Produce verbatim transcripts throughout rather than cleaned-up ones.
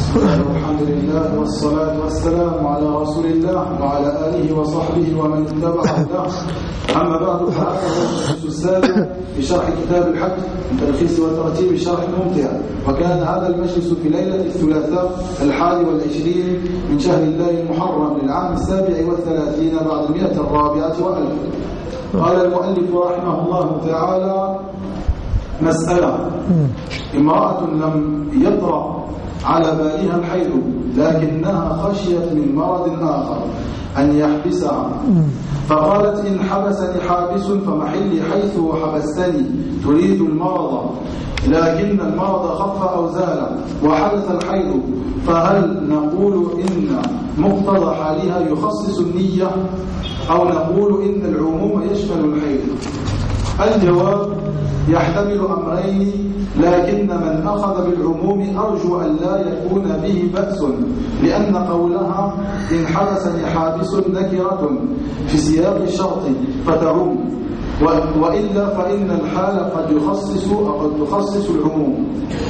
بسم الله والحمد لله والصلاة والسلام على رسول الله وعلى آله وصحبه ومن اتبع هداه. أما بعد، فهذا هو الدرس السابع في شرح كتاب الحج من تلخيص وترتيب شرح ممتع. وكان هذا المجلس في ليلة الثلاثاء الحادي والعشرين من شهر الله المحرم للعام السابع والثلاثين بعد المئة الرابعة وألف. قال المؤلف رحمه الله تعالى: مسألة: امرأة لم يطرأ على بالها الحيض لكنها خشيت من مرض آخر أن يحبسها، فقالت: إن حبسني حابس فمحلي حيث حبستني، تريد المرض، لكن المرض خف أو زال وحدث الحيض، فهل نقول إن مقتضى حالها يخصص النية أو نقول إن العموم يشمل الحيض؟ الجواب: يحتمل أمرين، لكن من أخذ بالعموم أرجو أن لا يكون به بأس، لأن قولها إن حبسني حابس نكرة في سياق الشرط فتعم، وإلا فإن الحال قد يخصص أو قد تخصص العموم.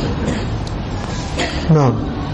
نعم.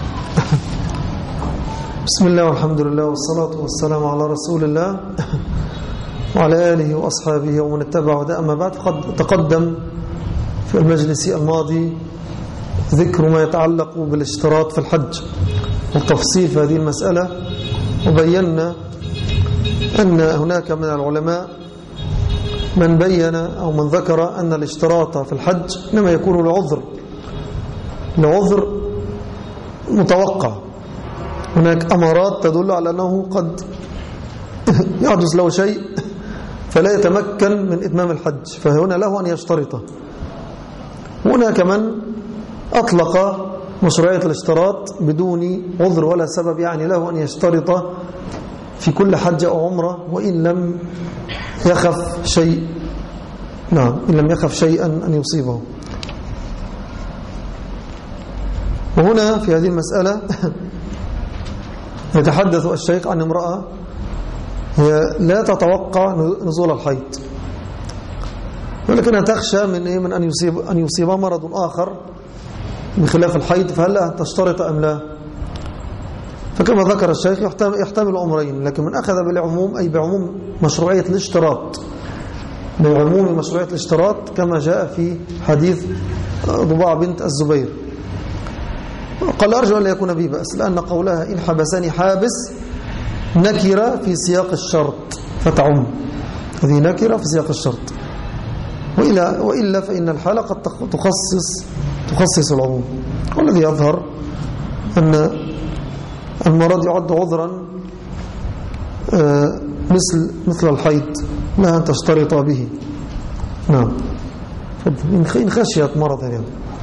بسم الله والحمد لله والصلاة والسلام على رسول الله وعلى آله وأصحابه ومن اتبع هداه. أما بعد، قد تقدم في المجلس الماضي ذكر ما يتعلق بالاشتراط في الحج والتفصيل في هذه المسألة، وبينا أن هناك من العلماء من بين أو من ذكر أن الاشتراط في الحج إنما يكون لعذر لعذر متوقع. هناك أمارات تدل على أنه قد يحدث له شيء فلا يتمكن من إتمام الحج، فهنا له أن يشترطه. هناك من أطلق مشروعية الاشتراط بدون عذر ولا سبب، يعني له أن يشترط في كل حج أو عمرة وإن لم يخف شيء نعم إن لم يخف شيئا أن يصيبه. وهنا في هذه المسألة يتحدث الشيخ عن امرأة هي لا تتوقع نزول الحيض، ولكنها تخشى من إيه؟ من أن يصيب أن يصيبها مرض آخر بخلاف الحيض، فهل لها تشترط أم لا؟ فكما ذكر الشيخ يحتمل أمرين، لكن من أخذ بالعموم أي بعموم مشروعية الاشتراط، بعموم مشروعية الاشتراط كما جاء في حديث ضباع بنت الزبير، قال: أرجو أن لا يكون به بأس، لأن قولها إن حبسني حابس نكرة في سياق الشرط فتعم، هذه نكرة في سياق الشرط، وإلا, وإلا فإن الحالة قد تخصص تخصص العموم. والذي يظهر أن المرض يعد عذرا مثل مثل الحيض لها أن تشترط به. نعم. إن خشيت مرض يعني.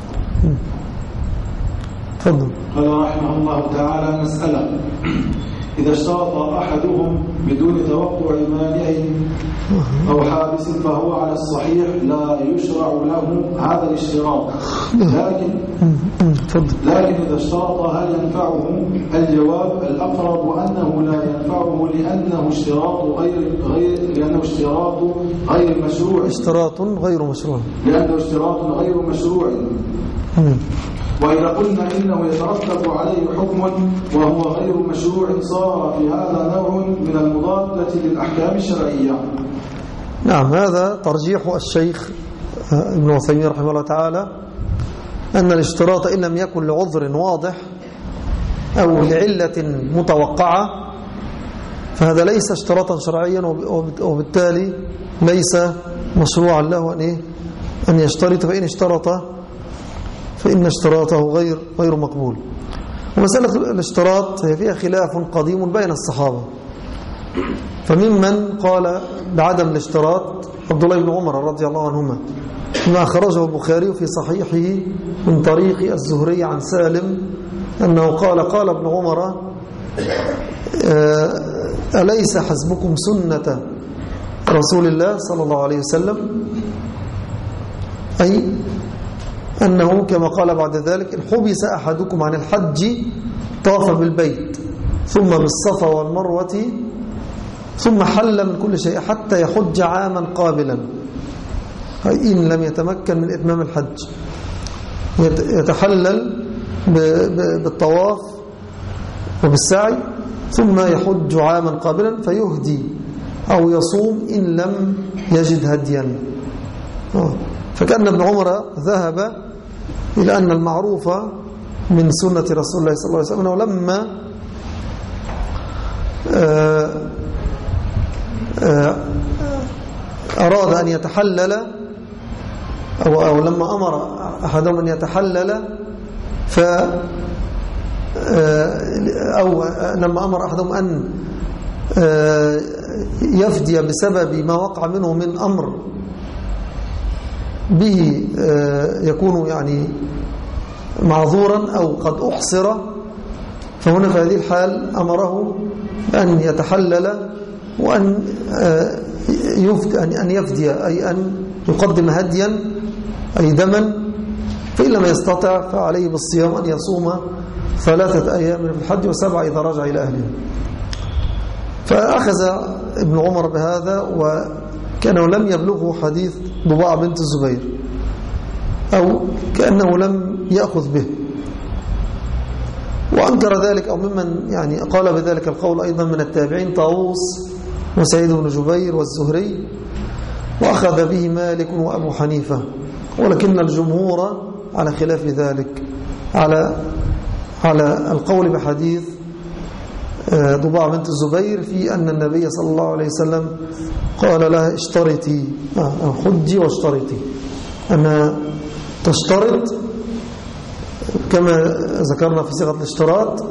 تفضل. قال رحمه الله تعالى: مسألة: إذا اشترط أحدهم بدون توقع مانع أو حابس فهو على الصحيح لا يشرع له هذا الاشتراط، لكن لكن إذا اشترط هل ينفعه؟ الجواب: الأقرب أنه لا ينفعه، لأنه اشتراط غير غير لأنه اشتراط غير مشروع اشتراط غير مشروع لأنه اشتراط غير مشروع وإذا قلنا إنه يترتب عليه حكم وهو غير مشروع صار في هذا نوع من المضادة للأحكام الشرعية. نعم. هذا ترجيح الشيخ ابن عثيمين رحمه الله تعالى، أن الاشتراط إن لم يكن لعذر واضح أو لعلة متوقعة فهذا ليس اشتراطا شرعيا، وبالتالي ليس مشروعا له أن أن يشترط، فإن اشترط فإن اشتراطه غير غير مقبول. ومسألة الاشتراط هي فيها خلاف قديم بين الصحابة، فممن قال بعدم الاشتراط عبد الله بن عمر رضي الله عنهما، ما أخرجه البخاري في صحيحه من طريق الزهري عن سالم أنه قال: قال ابن عمر: أليس حسبكم سنة رسول الله صلى الله عليه وسلم؟ أي أنه كما قال بعد ذلك: إن حبس أحدكم عن الحج طاف بالبيت ثم بالصفا والمروة ثم حل من كل شيء حتى يحج عاما قابلا، أي إن لم يتمكن من إتمام الحج يتحلل بالطواف وبالسعي، ثم يحج عاما قابلا فيهدي أو يصوم إن لم يجد هديا. فكأن ابن عمر ذهب إلى أن المعروف من سنة رسول الله صلى الله عليه وسلم أنه لما أراد أن يتحلل أو, أو لما أمر أحدهم أن يتحلل ف أو لما أمر أحدهم أن يفدي بسبب ما وقع منه من أمر به يكون يعني معذورا أو قد أحصر، فهنا في هذه الحال أمره أن يتحلل وأن يفدي أن يفدي أي أن يقدم هديا أي دما، فإن لم يستطع فعليه بالصيام أن يصوم ثلاثة أيام في الحج وسبعة إذا رجع إلى أهله. فأخذ ابن عمر بهذا، وكأنه لم يبلغه حديث ضباع بنت الزبير أو كأنه لم يأخذ به، وأنكر ذلك أو ممن يعني قال بذلك القول أيضا من التابعين طاووس وسعيد بن جبير والزهري، وأخذ به مالك وأبو حنيفة، ولكن الجمهور على خلاف ذلك، على على القول بحديث ضباع بنت الزبير في أن النبي صلى الله عليه وسلم قال لها اشترطي حجي واشترطي، أنها تشترط كما ذكرنا في صيغة الاشتراط،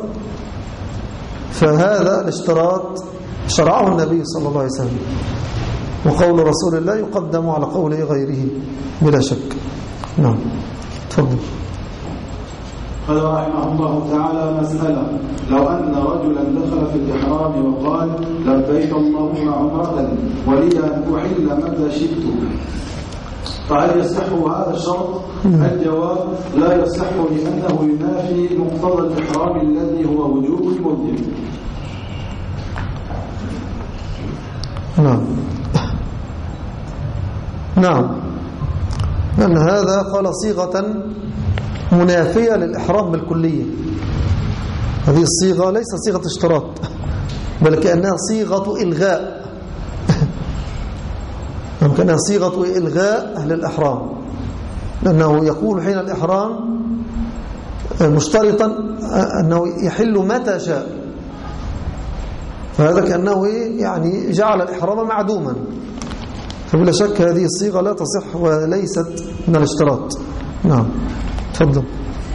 فهذا الاشتراط شرعه النبي صلى الله عليه وسلم، وقول رسول الله يقدم على قول غيره بلا شك. نعم تفضل. قال رحمه الله تعالى: مسألة: لو أن رجلا دخل في الإحرام وقال لبيك اللهم عمرة ولي أن أحل متى شئت، فهل يصح هذا الشرط؟ الجواب: لا يصح، لأنه ينافي مقتضى الإحرام الذي هو وجوب المذنب. نعم نعم لأن هذا قال صيغة منافية للإحرام بالكلية. هذه الصيغة ليست صيغة اشتراط، بل كأنها صيغة إلغاء كأنها صيغة إلغاء للإحرام، لأنه يقول حين الإحرام مشترطا أنه يحل متى شاء، فهذا كأنه يعني جعل الإحرام معدوما، فبلا شك هذه الصيغة لا تصح وليست من الاشتراط. نعم تفضل.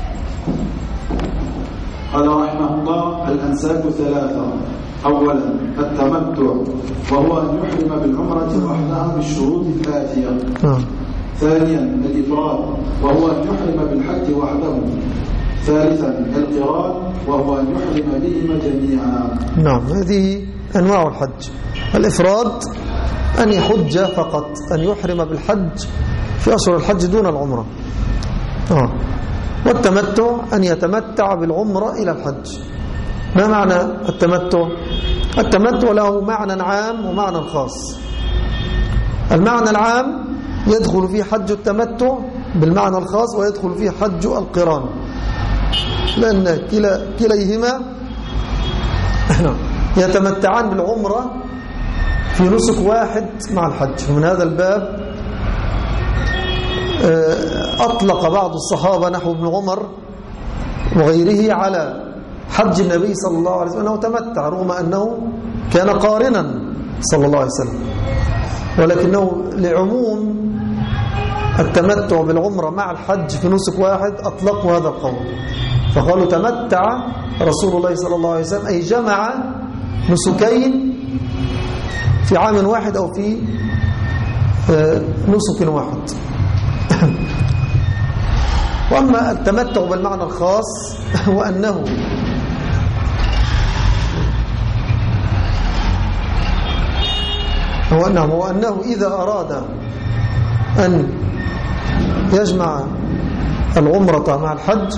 قال رحمه الله: الأنساك ثلاثة: أولا التمتع، وهو أن يحرم بالعمرة وحدها بالشروط الآتية. نعم. ثانيا الإفراد، وهو أن يحرم بالحج وحده. ثالثا القران، وهو أن يحرم بهما جميعا. نعم، هذه أنواع الحج. الإفراد أن يحج فقط، أن يحرم بالحج في أشهر الحج دون العمرة. آه. والتمتع أن يتمتع بالعمرة إلى الحج. ما معنى التمتع؟ التمتع له معنى عام ومعنى خاص. المعنى العام يدخل فيه حج التمتع بالمعنى الخاص، ويدخل فيه حج القران، لأن كلا كليهما يتمتعان بالعمرة في نسك واحد مع الحج. ومن هذا الباب أطلق بعض الصحابة نحو ابن عمر وغيره على حج النبي صلى الله عليه وسلم أنه تمتع، رغم أنه كان قارنا صلى الله عليه وسلم، ولكنه لعموم التمتع بالعمرة مع الحج في نسك واحد أطلقوا هذا القول، فقالوا تمتع رسول الله صلى الله عليه وسلم، أي جمع نسكين في عام واحد أو في نسك واحد. وأما التمتع بالمعنى الخاص وأنه وأنه, وأنه إذا أراد أن يجمع العمرة مع الحج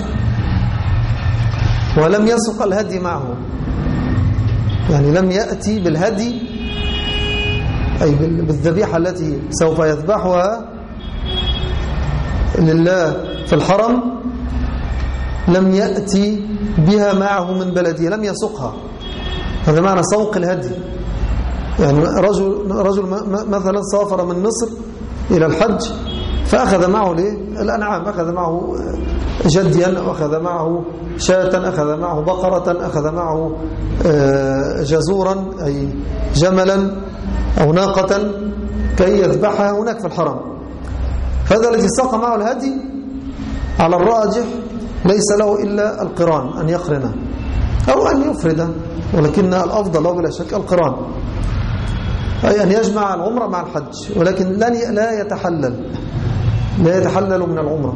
ولم يسق الهدي معه، يعني لم يأتي بالهدي أي بالذبيحة التي سوف يذبحها لله في الحرم، لم يأتي بها معه من بلده، لم يسوقها. هذا معنى سوق الهدي. يعني رجل, رجل مثلا سافر من مصر إلى الحج فأخذ معه الأنعام، أخذ معه جديا، أخذ معه شاة، أخذ معه بقرة، أخذ معه جزورا أي جملا أو ناقة كي يذبحها هناك في الحرم. فهذا الذي ساق معه الهدي على الراجح ليس له إلا القران، أن يقرنه أو أن يفرده، ولكن الأفضل له بلا شك القران، أي أن يجمع العمرة مع الحج، ولكن لا يتحلل لا يتحلل من العمرة.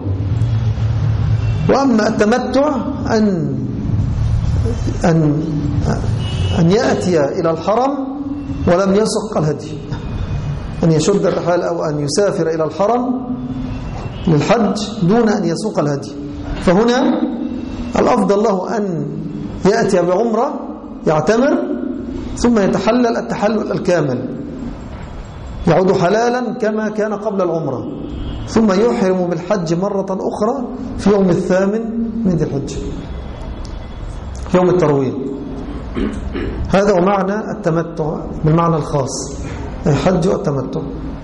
وأما التمتع أن أن أن يأتي إلى الحرم ولم يسق الهدي، أن يشد الرحال أو أن يسافر إلى الحرم للحج دون أن يسوق الهدي. فهنا الأفضل له أن يأتي بعمرة يعتمر ثم يتحلل التحلل الكامل، يعود حلالا كما كان قبل العمرة، ثم يحرم بالحج مرة أخرى في يوم الثامن من ذي الحجة، في يوم التروية. هذا هو معنى التمتع بالمعنى الخاص، الحج والتمتع.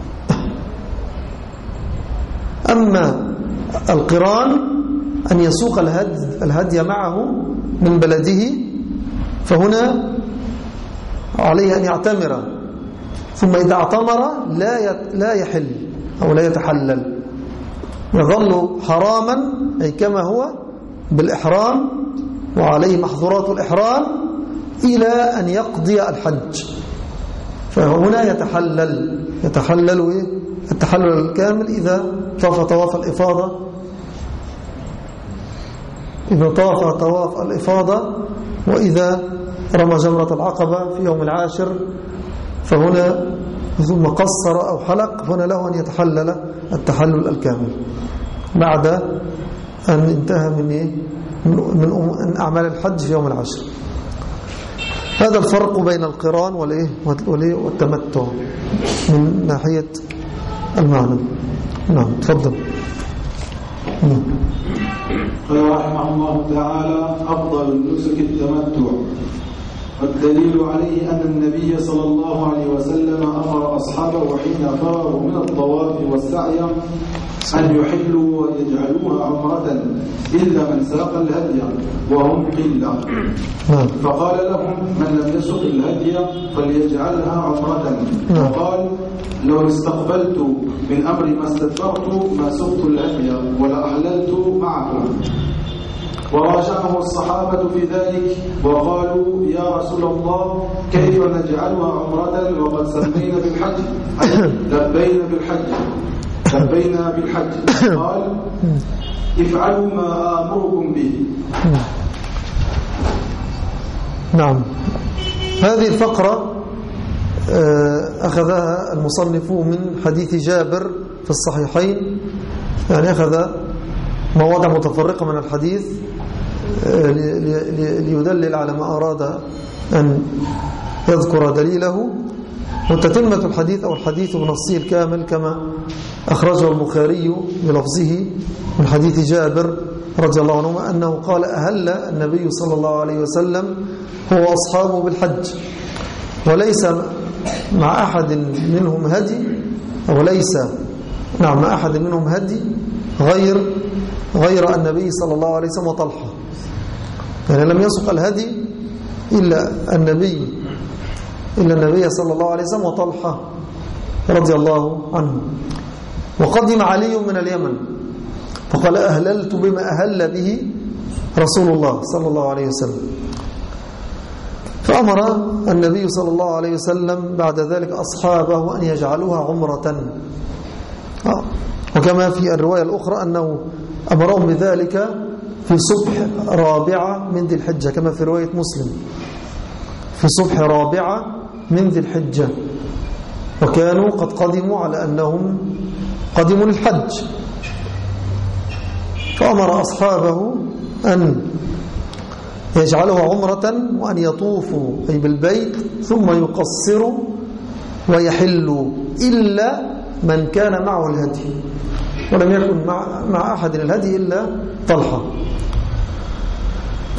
أما القران أن يسوق الهدي, الهدي معه من بلده، فهنا عليه أن يعتمر، ثم إذا اعتمر لا لا يحل أو لا يتحلل، يظل حراما أي كما هو بالإحرام وعليه محظورات الإحرام إلى أن يقضي الحج. فهنا يتحلل يتحلل التحلل الكامل إذا طاف طواف الإفاضة، إذا طاف طواف الإفاضة، وإذا رمى جمرة العقبة في يوم العاشر، فهنا ثم قصر أو حلق، هنا له أن يتحلل التحلل الكامل بعد أن انتهى من إيه؟ من أعمال الحج في يوم العاشر. هذا الفرق بين القران والتمتع من ناحية المعنى. نعم تفضل. قال رحمه الله تعالى: أفضل النسك التمتع، والدليل عليه أن النبي صلى الله عليه وسلم أمر أصحابه حين فرغوا من الطواف والسعي أن يحلوا ويجعلوها عمرة إلا من ساق الهدي وهم قلة، فقال لهم: من لم يسق الهدي فليجعلها عمرة. وقال: لو استقبلت من أمري ما استدبرت ما سقت الهدي ولا أحللت معكم. وراجعه الصحابة في ذلك وقالوا: يا رسول الله، كيف نجعلها عمرة وقد سمينا بالحج؟ لبينا بالحج لبينا بالحج. قال: افعلوا ما آمركم به. نعم، هذه الفقرة أخذها المصنف من حديث جابر في الصحيحين، يعني أخذ مواضع متفرقة من الحديث ليدلل على ما أراد أن يذكر دليله، وتتمة الحديث أو الحديث بنصه الكامل كما أخرجه البخاري بلفظه من حديث جابر رضي الله عنه أنه قال: أهل النبي صلى الله عليه وسلم هو أصحابه بالحج، وليس مع أحد منهم هدي، أو ليس نعم مع أحد منهم هدي غير غير النبي صلى الله عليه وسلم وطلحة، يعني لم يسق الهدي إلا النبي إلا النبي صلى الله عليه وسلم وطلحة رضي الله عنه. وقدم علي من اليمن فقال: أهللت بما أهل به رسول الله صلى الله عليه وسلم. فأمر النبي صلى الله عليه وسلم بعد ذلك أصحابه أن يجعلوها عمرة، وكما في الرواية الأخرى أنه أمرهم بذلك في صبح رابعة من ذي الحجة، كما في رواية مسلم في صبح رابعة من ذي الحجة، وكانوا قد قدموا على أنهم قدموا للحج. فأمر أصحابه أن يجعلوا عمرة وأن يطوفوا أي بالبيت ثم يقصروا ويحلوا إلا من كان معه الهدي، ولم يكن مع, مع أحد الهدي إلا طلحة.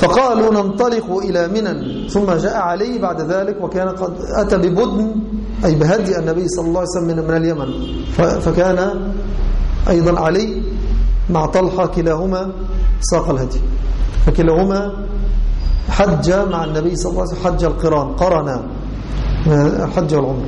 فقالوا ننطلق إلى منى، ثم جاء علي بعد ذلك وكان قد أتى ببدن أي بهدي النبي صلى الله عليه وسلم من اليمن، فكان أيضا علي مع طلحة كلاهما ساق الهدي، فكلاهما حج مع النبي صلى الله عليه وسلم حج القران، قرنا الحج والعمر.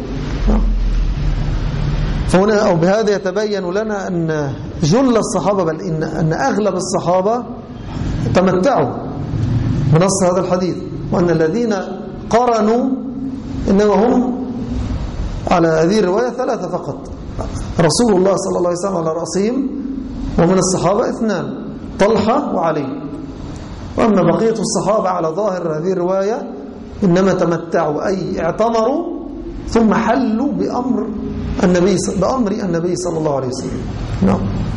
فهنا أو بهذا يتبين لنا أن جل الصحابة بل إن, أن أغلب الصحابة تمتعوا بنص هذا الحديث، وأن الذين قرنوا إنما هم على هذه الرواية ثلاثة فقط، رسول الله صلى الله عليه وسلم على رأسهم، ومن الصحابة اثنان طلحة وعلي، وأما بقية الصحابة على ظاهر هذه الرواية إنما تمتعوا أي اعتمروا ثم حلوا بأمر النبي بأمر النبي صلى الله عليه وسلم. نعم.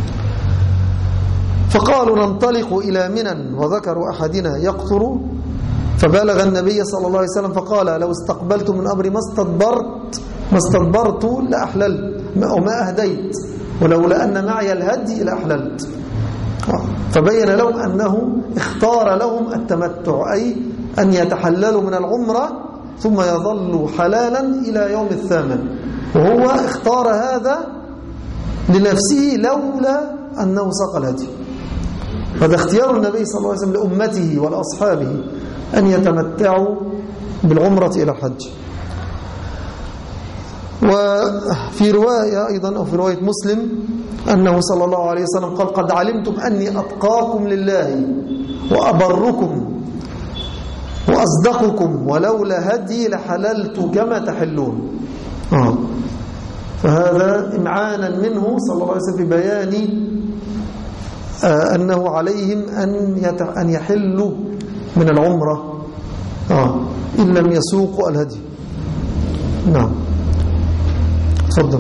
فقالوا ننطلق إلى منى، وذكروا أحدنا يقطر، فبلغ النبي صلى الله عليه وسلم فقال لو استقبلت من أمري ما استدبرت ما استدبرت لأحللت أو ما أهديت، ولولا أن معي الهدي لأحللت. فبين لهم أنه اختار لهم التمتع، أي أن يتحللوا من العمرة ثم يظلوا حلالا إلى يوم الثامن، وهو اختار هذا لنفسه لولا أنه ساق الهدي. هذا اختيار النبي صلى الله عليه وسلم لأمته ولأصحابه أن يتمتعوا بالعمرة إلى الحج. وفي رواية أيضا أو في رواية مسلم أنه صلى الله عليه وسلم قال قد علمتم أني أتقاكم لله وأبركم وأصدقكم ولولا هدي لحللت كما تحلون. آه. فهذا إمعانا منه صلى الله عليه وسلم في بيان آه أنه عليهم أن أن يحلوا من العمرة آه إن لم يسوقوا الهدي. نعم. تفضل.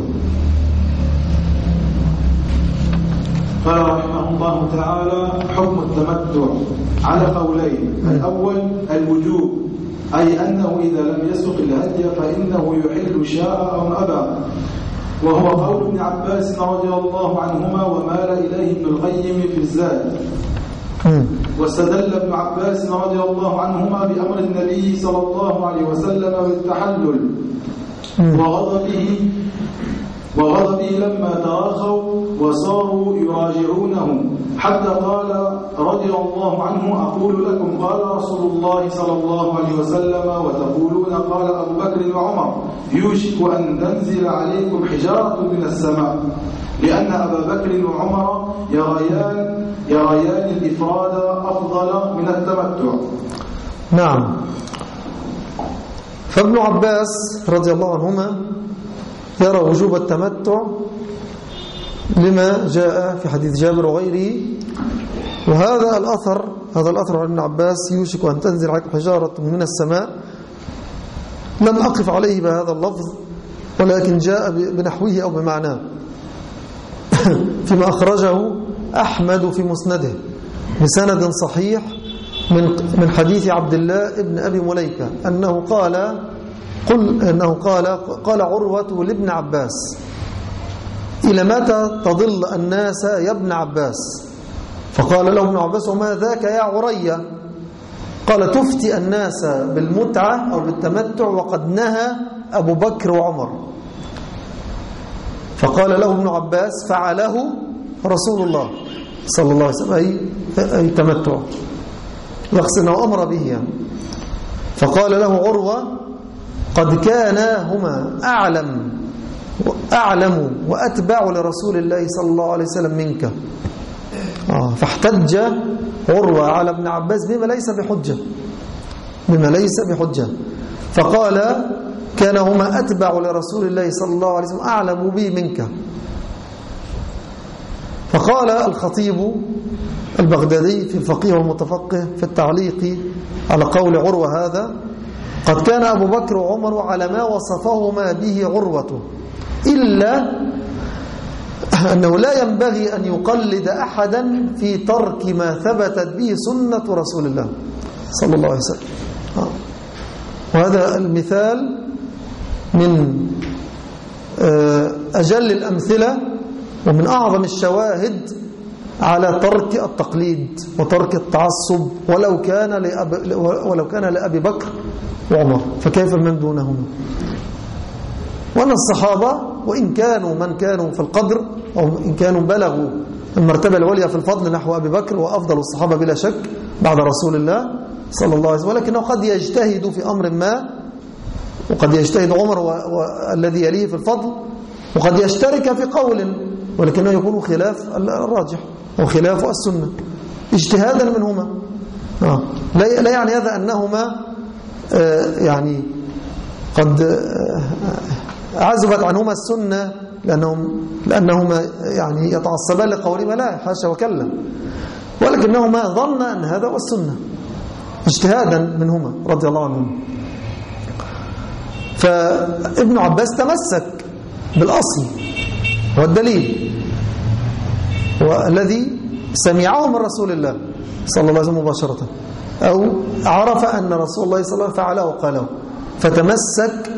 قال رحمه الله تعالى حكم التمتع على قولين. الأول الوجوب، أي أنه إذا لم يسق الهدي فإنه يحل شاء أو أبى، وهو قول ابن عباس رضي الله عنهما ومال إليه ابن القيم في الزاد. واستدل ابن عباس رضي الله عنهما بأمر النبي صلى الله عليه وسلم بالتحلل وغضبه وغضبه لما تراخوا وصاروا يراجعونه، حتى قال رضي الله عنه أقول لكم قال رسول الله صلى الله عليه وسلم وتقولون قال أبو بكر وعمر، يوشك أن تنزل عليكم حجارة من السماء، لأن أبا بكر وعمر يريان يريان الإفراد أفضل من التمتع. نعم. فابن عباس رضي الله عنهما يرى وجوب التمتع لما جاء في حديث جابر وغيره، وهذا الأثر هذا الأثر عن ابن عباس يوشك أن تنزل عليكم حجارة من السماء لم أقف عليه بهذا اللفظ، ولكن جاء بنحوه أو بمعناه فيما أخرجه أحمد في مسنده بسند صحيح من من حديث عبد الله ابن أبي مليكة أنه قال قل أنه قال قال عروة لابن عباس إلى متى تضل الناس يا ابن عباس؟ فقال له ابن عباس وما ذاك يا عرية؟ قال تفتي الناس بالمتعة أو بالتمتع وقد نهى أبو بكر وعمر. فقال له ابن عباس فعله رسول الله صلى الله عليه وسلم أي, أي تمتع، يقصد أنه أمر به يعني. فقال له عروة قد كانا هما أعلم أعلم وأتبع لرسول الله صلى الله عليه وسلم منك. آه فاحتج عروة على ابن عباس بما ليس بحجة بما ليس بحجة فقال كان هما أتبع لرسول الله صلى الله عليه وسلم أعلم به منك. فقال الخطيب البغدادي في الفقيه والمتفقه في التعليق على قول عروة هذا قد كان أبو بكر وعمر على ما وصفهما به عروة، إلا أنه لا ينبغي أن يقلد أحدا في ترك ما ثبتت به سنة رسول الله صلى الله عليه وسلم. وهذا المثال من أجل الأمثلة ومن أعظم الشواهد على ترك التقليد وترك التعصب ولو كان لأب ولو كان لأبي بكر وعمر، فكيف من دونهما؟ وأن الصحابة وإن كانوا من كانوا في القدر أو إن كانوا بلغوا المرتبة العليا في الفضل نحو أبي بكر وأفضل الصحابة بلا شك بعد رسول الله صلى الله عليه وسلم، ولكنه قد يجتهد في أمر ما، وقد يجتهد عمر والذي يليه في الفضل، وقد يشترك في قول ولكنه يكون خلاف الراجح وخلاف السنة اجتهادا منهما. آه. لا يعني هذا أنهما آه يعني قد آه عزبت عنهما السنة لأنهم لأنهما يعني يتعصبان لقولهما، لا حاشا وكلا، ولكنهما ظن أن هذا هو السنة اجتهادا منهما رضي الله عنهم. فابن عباس تمسك بالأصل والدليل والذي سمعه من رسول الله صلى الله عليه وسلم مباشرة، أو عرف أن رسول الله صلى الله عليه وسلم فعله وقاله، فتمسك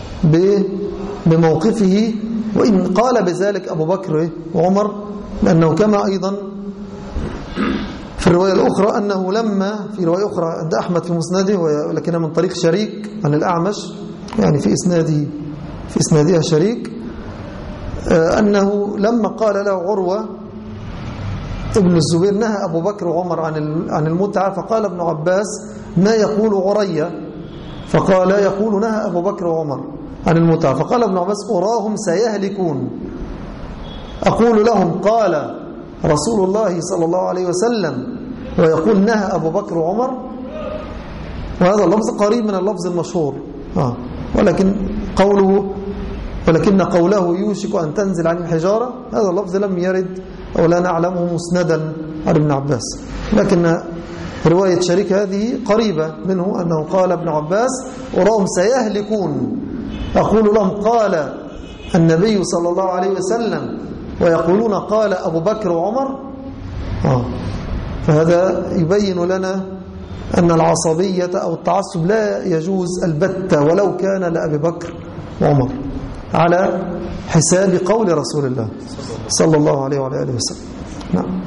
بموقفه، وإن قال بذلك أبو بكر وعمر، لأنه كما أيضا في الرواية الأخرى أنه لما في رواية أخرى عند أحمد في مسنده ولكنها من طريق شريك عن الأعمش، يعني في إسناده في إسنادها شريك، أنه لما قال له عروة ابن الزبير نهى أبو بكر وعمر عن عن المتعة، فقال ابن عباس ما يقول عرية؟ فقال يقول نهى أبو بكر وعمر عن المتعة. فقال ابن عباس أراهم سيهلكون، أقول لهم قال رسول الله صلى الله عليه وسلم ويقول نهى أبو بكر وعمر. وهذا اللفظ قريب من اللفظ المشهور، آه. ولكن قوله ولكن قوله يوشك أن تنزل عن الحجارة، هذا اللفظ لم يرد أو لا نعلمه مسندا عن ابن عباس، لكن رواية شريك هذه قريبة منه، أنه قال ابن عباس أراهم سيهلكون، أقول لهم قال النبي صلى الله عليه وسلم ويقولون قال أبو بكر وعمر. آه. فهذا يبين لنا أن العصبية أو التعصب لا يجوز البتة ولو كان لأبي بكر وعمر على حساب قول رسول الله صلى الله عليه وعلى آله وسلم. نعم.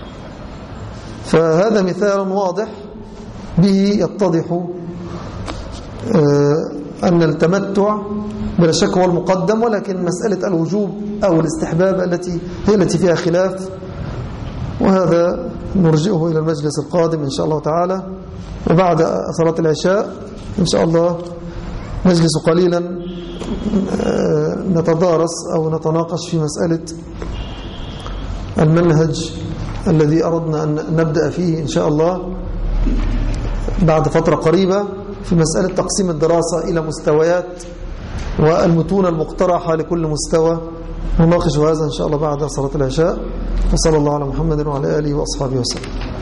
فهذا مثال واضح به يتضح أن التمتع بلا شك هو المقدم، ولكن مسألة الوجوب أو الاستحباب التي هي التي فيها خلاف، وهذا نرجئه إلى المجلس القادم إن شاء الله تعالى. وبعد صلاة العشاء إن شاء الله نجلس قليلا نتدارس أو نتناقش في مسألة المنهج الذي أردنا أن نبدأ فيه إن شاء الله بعد فترة قريبة، في مسألة تقسيم الدراسة إلى مستويات والمتون المقترحة لكل مستوى. نناقش هذا إن شاء الله بعد صلاة العشاء. وصلى الله على محمد وعلى آله وأصحابه وسلم.